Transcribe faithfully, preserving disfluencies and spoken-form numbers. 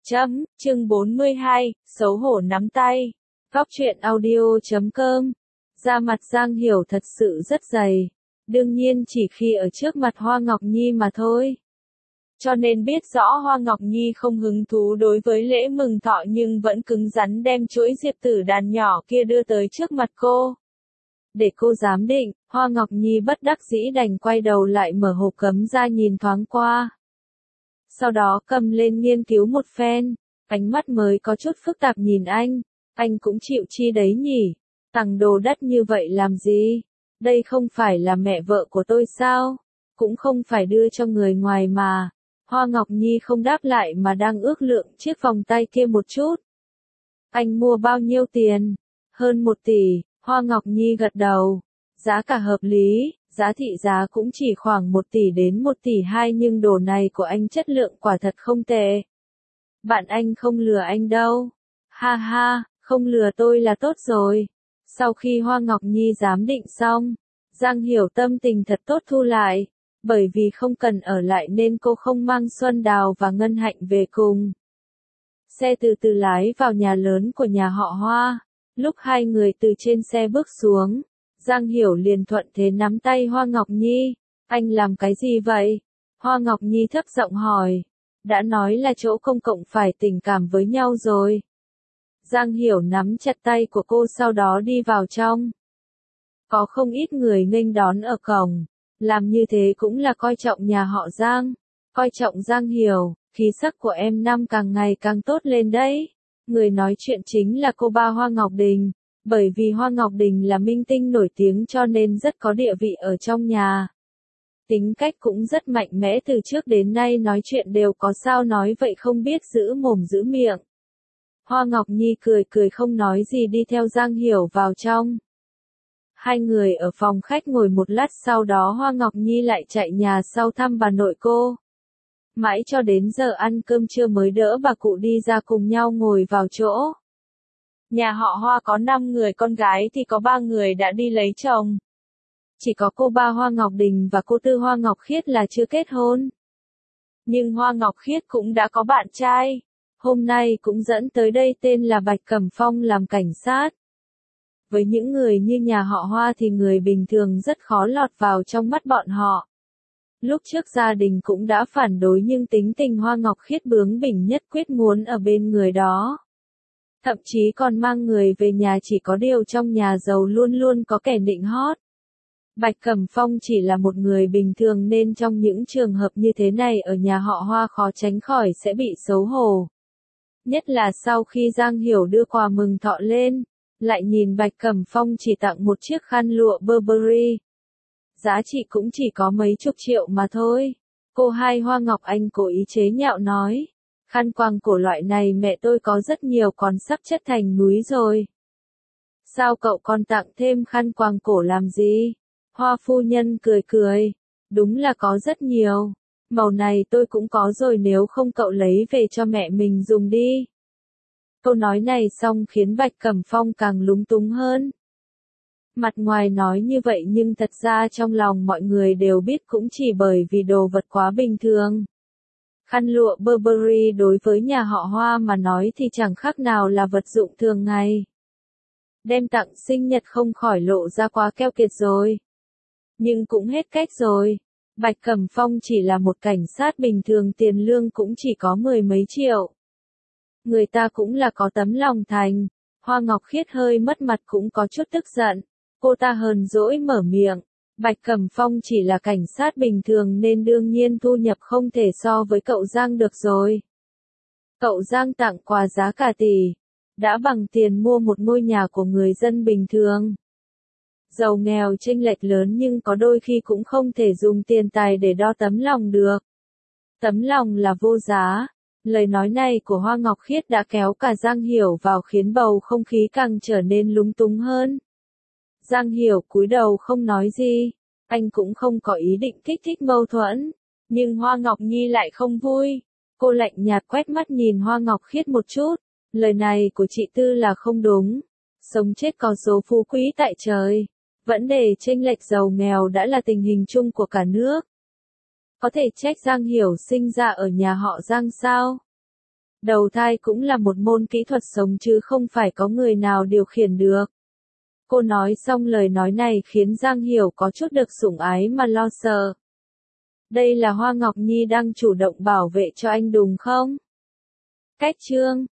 Chấm, chương bốn mươi hai, xấu hổ nắm tay. Góc truyện audio chấm com. Da mặt Giang Hiểu thật sự rất dày. Đương nhiên chỉ khi ở trước mặt Hoa Ngọc Nhi mà thôi. Cho nên biết rõ Hoa Ngọc Nhi không hứng thú đối với lễ mừng thọ nhưng vẫn cứng rắn đem chuỗi diệp tử đàn nhỏ kia đưa tới trước mặt cô. Để cô giám định, Hoa Ngọc Nhi bất đắc dĩ đành quay đầu lại mở hộp cấm ra nhìn thoáng qua. Sau đó cầm lên nghiên cứu một phen, ánh mắt mới có chút phức tạp nhìn anh, anh cũng chịu chi đấy nhỉ, tặng đồ đắt như vậy làm gì, đây không phải là mẹ vợ của tôi sao, cũng không phải đưa cho người ngoài mà. Hoa Ngọc Nhi không đáp lại mà đang ước lượng chiếc vòng tay kia một chút. Anh mua bao nhiêu tiền? Hơn một tỷ, Hoa Ngọc Nhi gật đầu, giá cả hợp lý. Giá thị giá cũng chỉ khoảng một tỷ đến một tỷ hai nhưng đồ này của anh chất lượng quả thật không tệ. Bạn anh không lừa anh đâu. Ha ha, không lừa tôi là tốt rồi. Sau khi Hoa Ngọc Nhi giám định xong, Giang Hiểu tâm tình thật tốt thu lại. Bởi vì không cần ở lại nên cô không mang Xuân Đào và Ngân Hạnh về cùng. Xe từ từ lái vào nhà lớn của nhà họ Hoa. Lúc hai người từ trên xe bước xuống, Giang Hiểu liền thuận thế nắm tay Hoa Ngọc Nhi. Anh làm cái gì vậy? Hoa Ngọc Nhi thấp giọng hỏi. Đã nói là chỗ công cộng phải tình cảm với nhau rồi. Giang Hiểu nắm chặt tay của cô sau đó đi vào trong. Có không ít người nghênh đón ở cổng. Làm như thế cũng là coi trọng nhà họ Giang. Coi trọng Giang Hiểu, khí sắc của em năm càng ngày càng tốt lên đấy. Người nói chuyện chính là cô ba Hoa Ngọc Đình. Bởi vì Hoa Ngọc Đình là minh tinh nổi tiếng cho nên rất có địa vị ở trong nhà. Tính cách cũng rất mạnh mẽ từ trước đến nay nói chuyện đều có sao nói vậy không biết giữ mồm giữ miệng. Hoa Ngọc Nhi cười cười không nói gì đi theo Giang Hiểu vào trong. Hai người ở phòng khách ngồi một lát sau đó Hoa Ngọc Nhi lại chạy nhà sau thăm bà nội cô. Mãi cho đến giờ ăn cơm trưa mới đỡ bà cụ đi ra cùng nhau ngồi vào chỗ. Nhà họ Hoa có năm người con gái thì có ba người đã đi lấy chồng. Chỉ có cô ba Hoa Ngọc Đình và cô tư Hoa Ngọc Khiết là chưa kết hôn. Nhưng Hoa Ngọc Khiết cũng đã có bạn trai. Hôm nay cũng dẫn tới đây tên là Bạch Cẩm Phong làm cảnh sát. Với những người như nhà họ Hoa thì người bình thường rất khó lọt vào trong mắt bọn họ. Lúc trước gia đình cũng đã phản đối nhưng tính tình Hoa Ngọc Khiết bướng bỉnh nhất quyết muốn ở bên người đó. Thậm chí còn mang người về nhà chỉ có điều trong nhà giàu luôn luôn có kẻ nịnh hót. Bạch Cẩm Phong chỉ là một người bình thường nên trong những trường hợp như thế này ở nhà họ Hoa khó tránh khỏi sẽ bị xấu hổ. Nhất là sau khi Giang Hiểu đưa quà mừng thọ lên, lại nhìn Bạch Cẩm Phong chỉ tặng một chiếc khăn lụa Burberry. Giá trị cũng chỉ có mấy chục triệu mà thôi. Cô hai Hoa Ngọc Anh cố ý chế nhạo nói. Khăn quàng cổ loại này mẹ tôi có rất nhiều còn sắp chất thành núi rồi. Sao cậu còn tặng thêm khăn quàng cổ làm gì? Hoa phu nhân cười cười. Đúng là có rất nhiều. Màu này tôi cũng có rồi nếu không cậu lấy về cho mẹ mình dùng đi. Câu nói này xong khiến Bạch Cẩm Phong càng lúng túng hơn. Mặt ngoài nói như vậy nhưng thật ra trong lòng mọi người đều biết cũng chỉ bởi vì đồ vật quá bình thường. Khăn lụa Burberry đối với nhà họ Hoa mà nói thì chẳng khác nào là vật dụng thường ngày. Đem tặng sinh nhật không khỏi lộ ra quá keo kiệt rồi. Nhưng cũng hết cách rồi. Bạch Cẩm Phong chỉ là một cảnh sát bình thường tiền lương cũng chỉ có mười mấy triệu. Người ta cũng là có tấm lòng thành. Hoa Ngọc Khiết hơi mất mặt cũng có chút tức giận. Cô ta hờn dỗi mở miệng. Bạch Cẩm Phong chỉ là cảnh sát bình thường nên đương nhiên thu nhập không thể so với cậu Giang được rồi. Cậu Giang tặng quà giá cả tỷ. Đã bằng tiền mua một ngôi nhà của người dân bình thường. Giàu nghèo chênh lệch lớn nhưng có đôi khi cũng không thể dùng tiền tài để đo tấm lòng được. Tấm lòng là vô giá. Lời nói này của Hoa Ngọc Khiết đã kéo cả Giang Hiểu vào khiến bầu không khí càng trở nên lúng túng hơn. Giang Hiểu cúi đầu không nói gì. Anh cũng không có ý định kích thích mâu thuẫn. Nhưng Hoa Ngọc Nhi lại không vui. Cô lạnh nhạt quét mắt nhìn Hoa Ngọc Khiết một chút. Lời này của chị Tư là không đúng. Sống chết có số phú quý tại trời. Vấn đề chênh lệch giàu nghèo đã là tình hình chung của cả nước. Có thể trách Giang Hiểu sinh ra ở nhà họ Giang sao? Đầu thai cũng là một môn kỹ thuật sống chứ không phải có người nào điều khiển được. Cô nói xong lời nói này khiến Giang Hiểu có chút được sủng ái mà lo sợ. Đây là Hoa Ngọc Nhi đang chủ động bảo vệ cho anh đúng không? Cách chương